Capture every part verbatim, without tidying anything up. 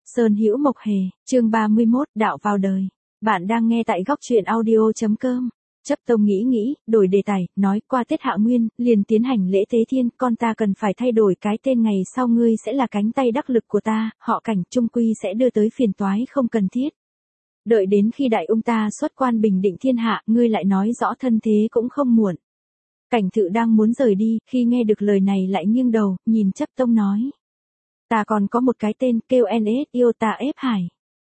Sơn Hữu Mộc Hề, chương ba mươi mốt, đạo vào đời. Bạn đang nghe tại góc truyện audio chấm com. Chấp Tông nghĩ nghĩ, đổi đề tài, nói qua Tết Hạ Nguyên, liền tiến hành lễ tế thiên, con ta cần phải thay đổi cái tên, ngày sau ngươi sẽ là cánh tay đắc lực của ta, họ Cảnh trung quy sẽ đưa tới phiền toái không cần thiết. Đợi đến khi đại ung ta xuất quan bình định thiên hạ, ngươi lại nói rõ thân thế cũng không muộn. Cảnh Thự đang muốn rời đi, khi nghe được lời này lại nghiêng đầu, nhìn Chấp Tông nói. Ta còn có một cái tên, kêu en ét yêu ta ép hải.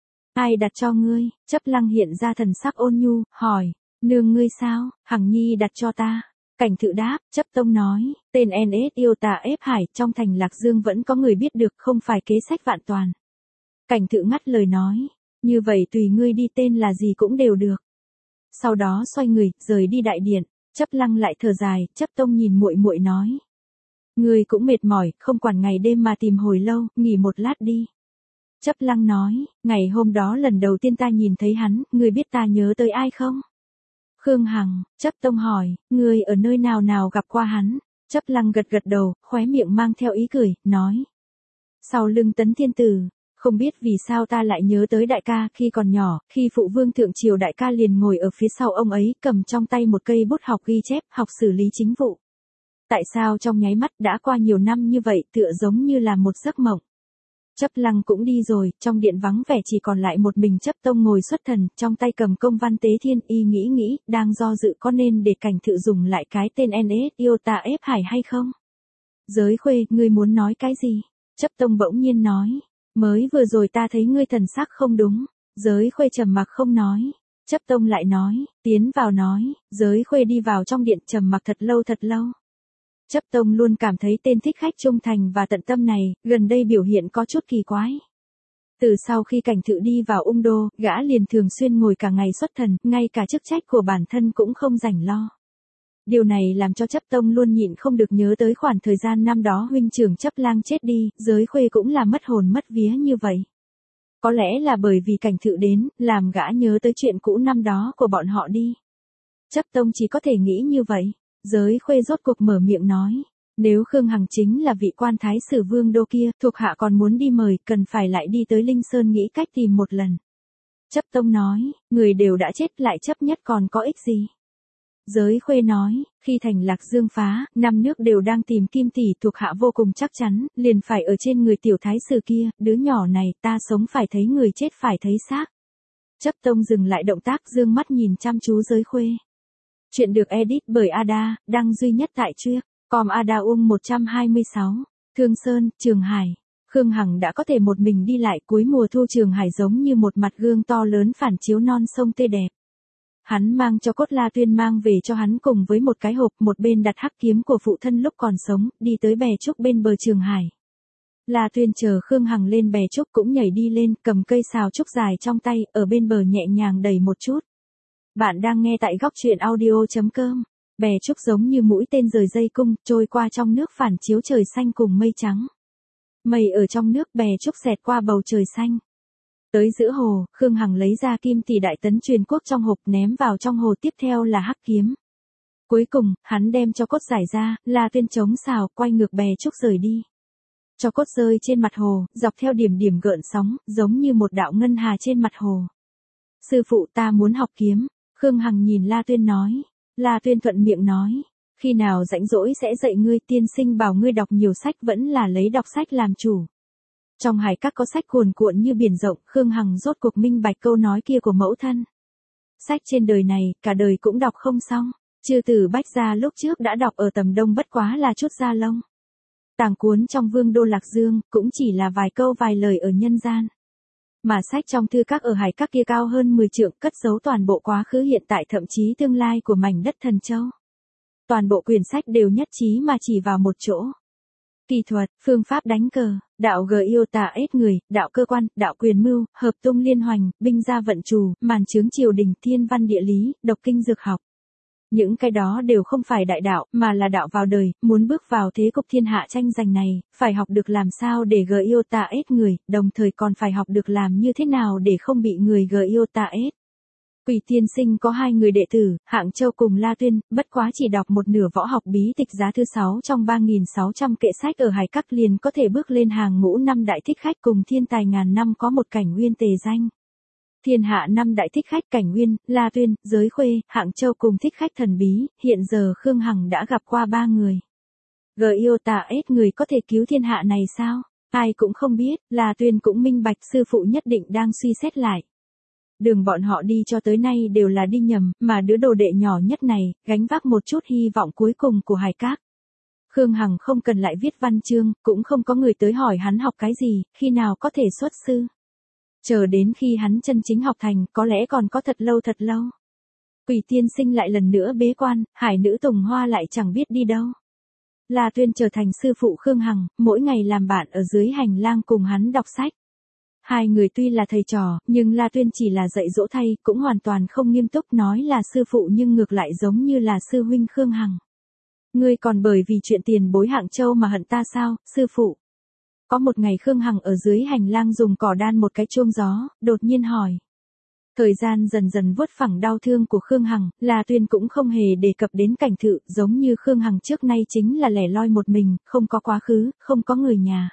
Ai đặt cho ngươi? Chấp Lăng hiện ra thần sắc ôn nhu, hỏi, nương ngươi sao? Hằng Nhi đặt cho ta. Cảnh Thự đáp, Chấp Tông nói, tên en ét yêu ta ép hải trong thành Lạc Dương vẫn có người biết được, không phải kế sách vạn toàn. Cảnh Thự ngắt lời nói, như vậy tùy ngươi đi, tên là gì cũng đều được. Sau đó xoay người, rời đi đại điện. Chấp Lăng lại thở dài, Chấp Tông nhìn muội muội nói. Ngươi cũng mệt mỏi, không quản ngày đêm mà tìm hồi lâu, nghỉ một lát đi. Chấp Lăng nói, ngày hôm đó lần đầu tiên ta nhìn thấy hắn, ngươi biết ta nhớ tới ai không? Khương Hằng. Chấp Tông hỏi, ngươi ở nơi nào nào gặp qua hắn? Chấp Lăng gật gật đầu, khóe miệng mang theo ý cười, nói. Sau lưng Tấn Thiên Tử, không biết vì sao ta lại nhớ tới đại ca, khi còn nhỏ, khi phụ vương thượng triều đại ca liền ngồi ở phía sau ông ấy, cầm trong tay một cây bút học ghi chép, học xử lý chính vụ. Tại sao trong nháy mắt đã qua nhiều năm như vậy, tựa giống như là một giấc mộng. Chấp Lăng cũng đi rồi, trong điện vắng vẻ chỉ còn lại một mình Chấp Tông ngồi xuất thần, trong tay cầm công văn tế thiên, y nghĩ nghĩ, đang do dự có nên để Cảnh Thự dùng lại cái tên en ét yêu ta ép hải hay không. Giới Khuê, ngươi muốn nói cái gì? Chấp Tông bỗng nhiên nói, mới vừa rồi ta thấy ngươi thần sắc không đúng. Giới Khuê trầm mặc không nói. Chấp Tông lại nói, tiến vào nói. Giới Khuê đi vào trong điện, trầm mặc thật lâu thật lâu. Chấp Tông luôn cảm thấy tên thích khách trung thành và tận tâm này, gần đây biểu hiện có chút kỳ quái. Từ sau khi Cảnh Thự đi vào Ung Đô, gã liền thường xuyên ngồi cả ngày xuất thần, ngay cả chức trách của bản thân cũng không rảnh lo. Điều này làm cho Chấp Tông luôn nhịn không được nhớ tới khoảng thời gian năm đó huynh trưởng Chấp Lang chết đi, Giới Khuê cũng là mất hồn mất vía như vậy. Có lẽ là bởi vì Cảnh Thự đến, làm gã nhớ tới chuyện cũ năm đó của bọn họ đi. Chấp Tông chỉ có thể nghĩ như vậy. Giới Khuê rốt cuộc mở miệng nói, nếu Khương Hằng chính là vị quan thái sử vương đô kia, thuộc hạ còn muốn đi mời, cần phải lại đi tới Linh Sơn nghĩ cách tìm một lần. Chấp Tông nói, người đều đã chết, lại chấp nhất còn có ích gì. Giới Khuê nói, khi thành Lạc Dương phá, năm nước đều đang tìm Kim tỷ, thuộc hạ vô cùng chắc chắn, liền phải ở trên người tiểu thái sử kia, đứa nhỏ này, ta sống phải thấy người, chết phải thấy xác. Chấp Tông dừng lại động tác, dương mắt nhìn chăm chú Giới Khuê. Chuyện được edit bởi Ada, đăng duy nhất tại Chuyết, com Ada Ung một trăm hai mươi sáu, Thương Sơn, Trường Hải. Khương Hằng đã có thể một mình đi lại, cuối mùa thu Trường Hải giống như một mặt gương to lớn phản chiếu non sông tươi đẹp. Hắn mang cho Cốt La Tuyên mang về cho hắn cùng với một cái hộp, một bên đặt hắc kiếm của phụ thân lúc còn sống, đi tới bè trúc bên bờ Trường Hải. La Tuyên chờ Khương Hằng lên bè trúc cũng nhảy đi lên, cầm cây sào trúc dài trong tay, ở bên bờ nhẹ nhàng đẩy một chút. Bạn đang nghe tại góc truyện audio chấm com. Bè trúc giống như mũi tên rời dây cung, trôi qua trong nước phản chiếu trời xanh cùng mây trắng. Mây ở trong nước, bè trúc xẹt qua bầu trời xanh. Tới giữa hồ, Khương Hằng lấy ra Kim tỷ đại tấn truyền quốc trong hộp, ném vào trong hồ, tiếp theo là hắc kiếm. Cuối cùng, hắn đem cho cốt giải ra, La Tuyên chống xào, quay ngược bè trúc rời đi. Cho cốt rơi trên mặt hồ, dọc theo điểm điểm gợn sóng, giống như một đạo ngân hà trên mặt hồ. Sư phụ, ta muốn học kiếm. Khương Hằng nhìn La Tuyên nói. La Tuyên thuận miệng nói, khi nào rảnh rỗi sẽ dạy ngươi, tiên sinh bảo ngươi đọc nhiều sách, vẫn là lấy đọc sách làm chủ. Trong hải các có sách cuồn cuộn như biển rộng, Khương Hằng rốt cuộc minh bạch câu nói kia của mẫu thân. Sách trên đời này, cả đời cũng đọc không xong. Chư Tử Bách Gia lúc trước đã đọc ở tầm đông bất quá là chút da lông. Tàng cuốn trong Vương đô Lạc Dương, cũng chỉ là vài câu vài lời ở nhân gian. Mà sách trong thư các ở hải các kia cao hơn mười trượng, cất giấu toàn bộ quá khứ hiện tại thậm chí tương lai của mảnh đất Thần Châu. Toàn bộ quyển sách đều nhất trí mà chỉ vào một chỗ. Kỹ thuật, phương pháp đánh cờ, đạo gờ yêu tà ết người, đạo cơ quan, đạo quyền mưu, hợp tung liên hoành, binh gia vận trù, màn chướng triều đình, thiên văn địa lý, độc kinh dược học. Những cái đó đều không phải đại đạo, mà là đạo vào đời, muốn bước vào thế cục thiên hạ tranh giành này, phải học được làm sao để gờ yêu ta ết người, đồng thời còn phải học được làm như thế nào để không bị người gờ yêu ta ết. Quỷ tiên sinh có hai người đệ tử, Hạng Châu cùng La Tuyên, bất quá chỉ đọc một nửa võ học bí tịch giá thứ sáu trong ba nghìn sáu trăm kệ sách ở Hải Các liền có thể bước lên hàng ngũ năm đại thích khách cùng thiên tài ngàn năm có một Cảnh Nguyên tề danh. Thiên hạ năm đại thích khách Cảnh Nguyên, La Tuyên, Giới Khuê, Hạng Châu cùng thích khách thần bí, hiện giờ Khương Hằng đã gặp qua ba người. Gờ yêu tà ết người có thể cứu thiên hạ này sao? Ai cũng không biết, La Tuyên cũng minh bạch sư phụ nhất định đang suy xét lại. Đường bọn họ đi cho tới nay đều là đi nhầm, mà đứa đồ đệ nhỏ nhất này, gánh vác một chút hy vọng cuối cùng của Hải Các. Khương Hằng không cần lại viết văn chương, cũng không có người tới hỏi hắn học cái gì, khi nào có thể xuất sư. Chờ đến khi hắn chân chính học thành, có lẽ còn có thật lâu thật lâu. Quỷ tiên sinh lại lần nữa bế quan, hải nữ Tùng Hoa lại chẳng biết đi đâu. La Tuyên trở thành sư phụ Khương Hằng, mỗi ngày làm bạn ở dưới hành lang cùng hắn đọc sách. Hai người tuy là thầy trò, nhưng La Tuyên chỉ là dạy dỗ thay, cũng hoàn toàn không nghiêm túc nói là sư phụ nhưng ngược lại giống như là sư huynh Khương Hằng. Ngươi còn bởi vì chuyện tiền bối Hạng Châu mà hận ta sao, sư phụ? Có một ngày Khương Hằng ở dưới hành lang dùng cỏ đan một cái chuông gió, đột nhiên hỏi. Thời gian dần dần vuốt phẳng đau thương của Khương Hằng, La Tuyên cũng không hề đề cập đến cảnh thự, giống như Khương Hằng trước nay chính là lẻ loi một mình, không có quá khứ, không có người nhà.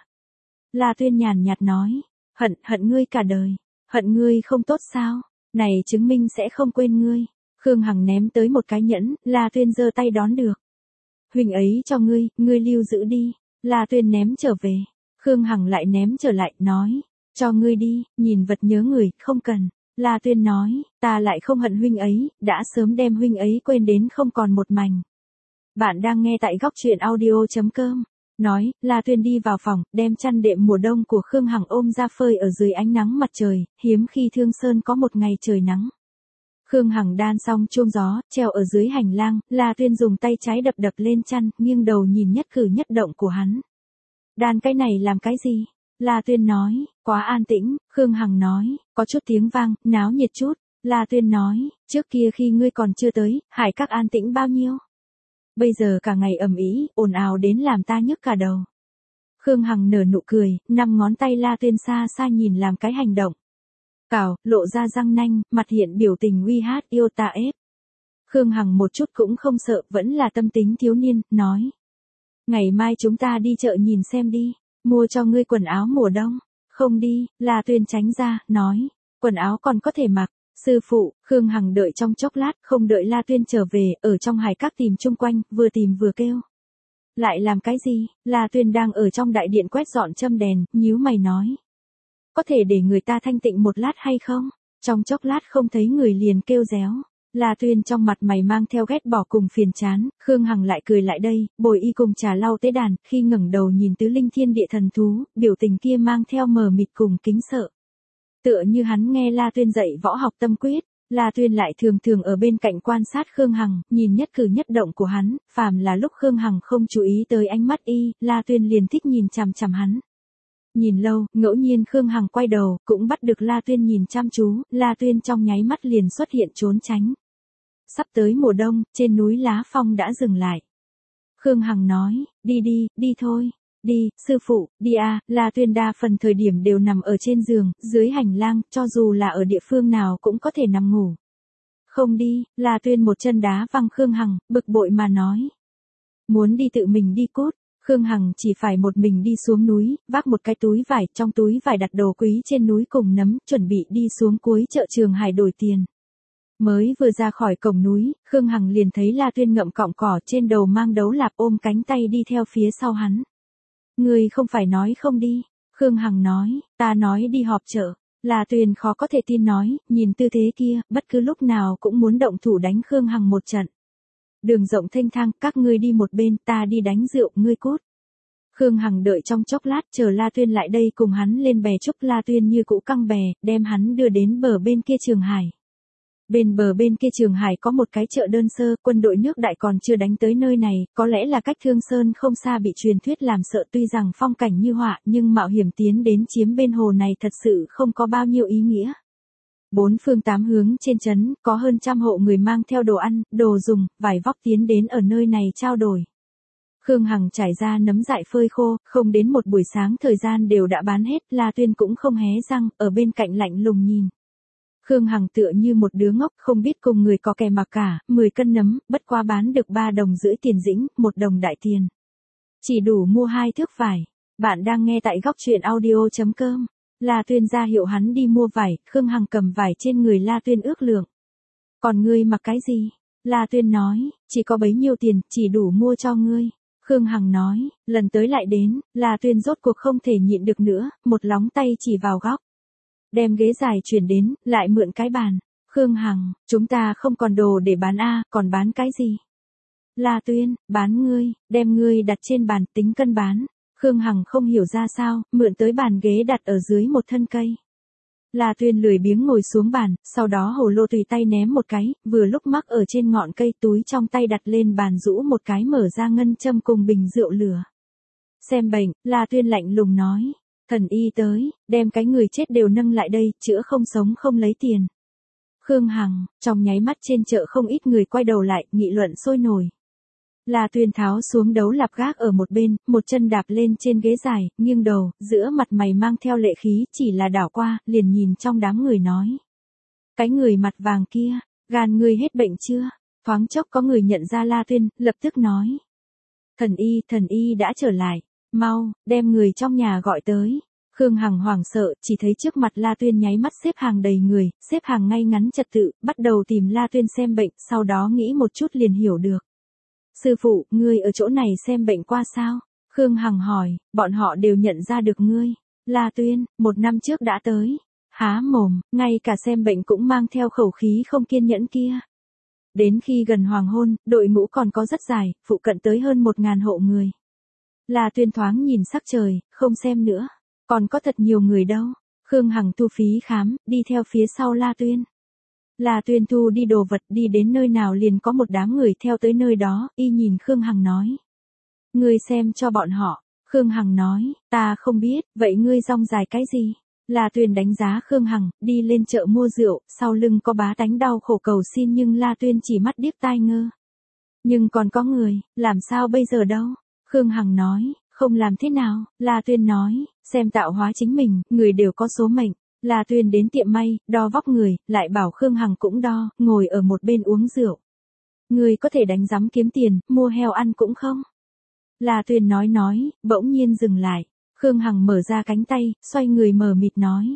La Tuyên nhàn nhạt nói, hận, hận ngươi cả đời, hận ngươi không tốt sao, này chứng minh sẽ không quên ngươi. Khương Hằng ném tới một cái nhẫn, La Tuyên giơ tay đón được. Huynh ấy cho ngươi, ngươi lưu giữ đi. La Tuyên ném trở về. Khương Hằng lại ném trở lại, nói, cho ngươi đi, nhìn vật nhớ người, không cần. La Tuyên nói, ta lại không hận huynh ấy, đã sớm đem huynh ấy quên đến không còn một mảnh. Bạn đang nghe tại góc truyện audio chấm com. Nói, La Tuyên đi vào phòng, đem chăn đệm mùa đông của Khương Hằng ôm ra phơi ở dưới ánh nắng mặt trời, hiếm khi Thương Sơn có một ngày trời nắng. Khương Hằng đan xong chuông gió, treo ở dưới hành lang, La Tuyên dùng tay trái đập đập lên chăn, nghiêng đầu nhìn nhất cử nhất động của hắn. Đan cái này làm cái gì? La Tuyên nói, quá an tĩnh. Khương Hằng nói, có chút tiếng vang, náo nhiệt chút. La Tuyên nói, trước kia khi ngươi còn chưa tới, Hải Các an tĩnh bao nhiêu? Bây giờ cả ngày ầm ĩ, ồn ào đến làm ta nhức cả đầu. Khương Hằng nở nụ cười, năm ngón tay La Tuyên xa xa nhìn làm cái hành động. Cào, lộ ra răng nanh, mặt hiện biểu tình uy hát yêu ta ép. Khương Hằng một chút cũng không sợ, vẫn là tâm tính thiếu niên, nói. Ngày mai chúng ta đi chợ nhìn xem đi, mua cho ngươi quần áo mùa đông. Không đi, La Tuyên tránh ra, nói. Quần áo còn có thể mặc. Sư phụ, Khương Hằng đợi trong chốc lát, không đợi La Tuyên trở về, ở trong Hải Các tìm chung quanh, vừa tìm vừa kêu. Lại làm cái gì? La Tuyên đang ở trong đại điện quét dọn châm đèn, nhíu mày nói. Có thể để người ta thanh tịnh một lát hay không? Trong chốc lát không thấy người liền kêu réo. La Tuyên trong mặt mày mang theo ghét bỏ cùng phiền chán, Khương Hằng lại cười lại đây, bồi y cùng trà lau tế đàn, khi ngẩng đầu nhìn tứ linh thiên địa thần thú, biểu tình kia mang theo mờ mịt cùng kính sợ. Tựa như hắn nghe La Tuyên dạy võ học tâm quyết, La Tuyên lại thường thường ở bên cạnh quan sát Khương Hằng, nhìn nhất cử nhất động của hắn, phàm là lúc Khương Hằng không chú ý tới ánh mắt y, La Tuyên liền thích nhìn chằm chằm hắn. Nhìn lâu, ngẫu nhiên Khương Hằng quay đầu, cũng bắt được La Tuyên nhìn chăm chú, La Tuyên trong nháy mắt liền xuất hiện trốn tránh. Sắp tới mùa đông, trên núi lá phong đã dừng lại. Khương Hằng nói, đi đi, đi thôi. Đi, sư phụ, đi à, La Tuyên đa phần thời điểm đều nằm ở trên giường, dưới hành lang, cho dù là ở địa phương nào cũng có thể nằm ngủ. Không đi, La Tuyên một chân đá văng Khương Hằng, bực bội mà nói. Muốn đi tự mình đi cút. Khương Hằng chỉ phải một mình đi xuống núi, vác một cái túi vải, trong túi vải đặt đồ quý trên núi cùng nấm, chuẩn bị đi xuống cuối chợ Trường Hải đổi tiền. Mới vừa ra khỏi cổng núi, Khương Hằng liền thấy La Tuyên ngậm cọng cỏ trên đầu mang đấu lạp ôm cánh tay đi theo phía sau hắn. Ngươi không phải nói không đi. Khương Hằng nói, ta nói đi họp chợ. La Tuyên khó có thể tin nói, nhìn tư thế kia, bất cứ lúc nào cũng muốn động thủ đánh Khương Hằng một trận. Đường rộng thênh thang, các ngươi đi một bên, ta đi đánh rượu, ngươi cút. Khương Hằng đợi trong chốc lát, chờ La Tuyên lại đây cùng hắn lên bè trúc. La Tuyên như cũ căng bè, đem hắn đưa đến bờ bên kia Trường Hải. Bên bờ bên kia Trường Hải có một cái chợ đơn sơ, quân đội nước Đại còn chưa đánh tới nơi này, có lẽ là cách Thương Sơn không xa bị truyền thuyết làm sợ, tuy rằng phong cảnh như họa, nhưng mạo hiểm tiến đến chiếm bên hồ này thật sự không có bao nhiêu ý nghĩa. Bốn phương tám hướng trên trấn, có hơn trăm hộ người mang theo đồ ăn, đồ dùng, vải vóc tiến đến ở nơi này trao đổi. Khương Hằng trải ra nấm dại phơi khô, không đến một buổi sáng thời gian đều đã bán hết, La Tuyên cũng không hé răng, ở bên cạnh lạnh lùng nhìn. Khương Hằng tựa như một đứa ngốc không biết cùng người có kẻ mặc cả, mười cân nấm, bất quá bán được ba đồng rưỡi tiền dĩnh, một đồng đại tiền. Chỉ đủ mua hai thước vải. Bạn đang nghe tại góc truyện audio.com. La Tuyên ra hiệu hắn đi mua vải, Khương Hằng cầm vải trên người La Tuyên ước lượng. Còn ngươi mặc cái gì? La Tuyên nói, chỉ có bấy nhiêu tiền, chỉ đủ mua cho ngươi. Khương Hằng nói, lần tới lại đến, La Tuyên rốt cuộc không thể nhịn được nữa, một lóng tay chỉ vào góc. Đem ghế dài chuyển đến, lại mượn cái bàn. Khương Hằng, chúng ta không còn đồ để bán a, còn bán cái gì? La Tuyên, bán ngươi, đem ngươi đặt trên bàn, tính cân bán. Khương Hằng không hiểu ra sao, mượn tới bàn ghế đặt ở dưới một thân cây. La Tuyên lười biếng ngồi xuống bàn, sau đó hồ lô tùy tay ném một cái, vừa lúc mắc ở trên ngọn cây, túi trong tay đặt lên bàn rũ một cái mở ra ngân châm cùng bình rượu lửa. Xem bệnh, La Tuyên lạnh lùng nói. Thần y tới, đem cái người chết đều nâng lại đây, chữa không sống không lấy tiền. Khương Hằng, trong nháy mắt trên chợ không ít người quay đầu lại, nghị luận sôi nổi. La Tuyên tháo xuống đấu lạp gác ở một bên, một chân đạp lên trên ghế dài, nghiêng đầu, giữa mặt mày mang theo lệ khí, chỉ là đảo qua, liền nhìn trong đám người nói. Cái người mặt vàng kia, gan ngươi hết bệnh chưa? Thoáng chốc có người nhận ra La Tuyên, lập tức nói. Thần y, thần y đã trở lại, mau, đem người trong nhà gọi tới. Khương Hằng hoảng sợ, chỉ thấy trước mặt La Tuyên nháy mắt xếp hàng đầy người, xếp hàng ngay ngắn trật tự, bắt đầu tìm La Tuyên xem bệnh, sau đó nghĩ một chút liền hiểu được. Sư phụ, ngươi ở chỗ này xem bệnh qua sao? Khương Hằng hỏi, bọn họ đều nhận ra được ngươi. La Tuyên, một năm trước đã tới. Há mồm, ngay cả xem bệnh cũng mang theo khẩu khí không kiên nhẫn kia. Đến khi gần hoàng hôn, đội ngũ còn có rất dài, phụ cận tới hơn một ngàn hộ người. La Tuyên thoáng nhìn sắc trời, không xem nữa. Còn có thật nhiều người đâu. Khương Hằng thu phí khám, đi theo phía sau La Tuyên. La Tuyên thu đi đồ vật, đi đến nơi nào liền có một đám người theo tới nơi đó, y nhìn Khương Hằng nói. Ngươi xem cho bọn họ. Khương Hằng nói, ta không biết, vậy ngươi rong dài cái gì? La Tuyên đánh giá Khương Hằng, đi lên chợ mua rượu, sau lưng có bá tánh đau khổ cầu xin nhưng La Tuyên chỉ mắt điếc tai ngơ. Nhưng còn có người, làm sao bây giờ đâu? Khương Hằng nói, không làm thế nào? La Tuyên nói, xem tạo hóa chính mình, người đều có số mệnh. La Tuyên đến tiệm may, đo vóc người, lại bảo Khương Hằng cũng đo, ngồi ở một bên uống rượu. Người có thể đánh giám kiếm tiền, mua heo ăn cũng không? La Tuyên nói nói, bỗng nhiên dừng lại. Khương Hằng mở ra cánh tay, xoay người mờ mịt nói.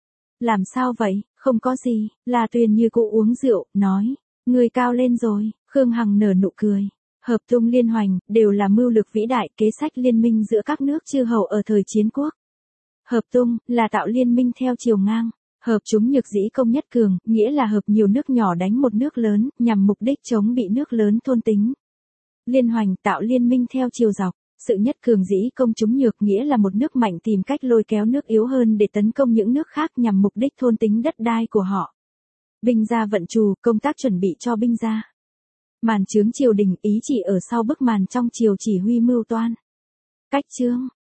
Làm sao vậy, không có gì. La Tuyên như cũ uống rượu, nói. Người cao lên rồi. Khương Hằng nở nụ cười. Hợp tung liên hoành, đều là mưu lược vĩ đại, kế sách liên minh giữa các nước chư hầu ở thời chiến quốc. Hợp tung, là tạo liên minh theo chiều ngang. Hợp chúng nhược dĩ công nhất cường, nghĩa là hợp nhiều nước nhỏ đánh một nước lớn, nhằm mục đích chống bị nước lớn thôn tính. Liên hoành, tạo liên minh theo chiều dọc. Sự nhất cường dĩ công chúng nhược nghĩa là một nước mạnh tìm cách lôi kéo nước yếu hơn để tấn công những nước khác nhằm mục đích thôn tính đất đai của họ. Binh gia vận trù, công tác chuẩn bị cho binh gia. Màn chướng triều đình, ý chỉ ở sau bức màn trong triều chỉ huy mưu toan. Cách chương,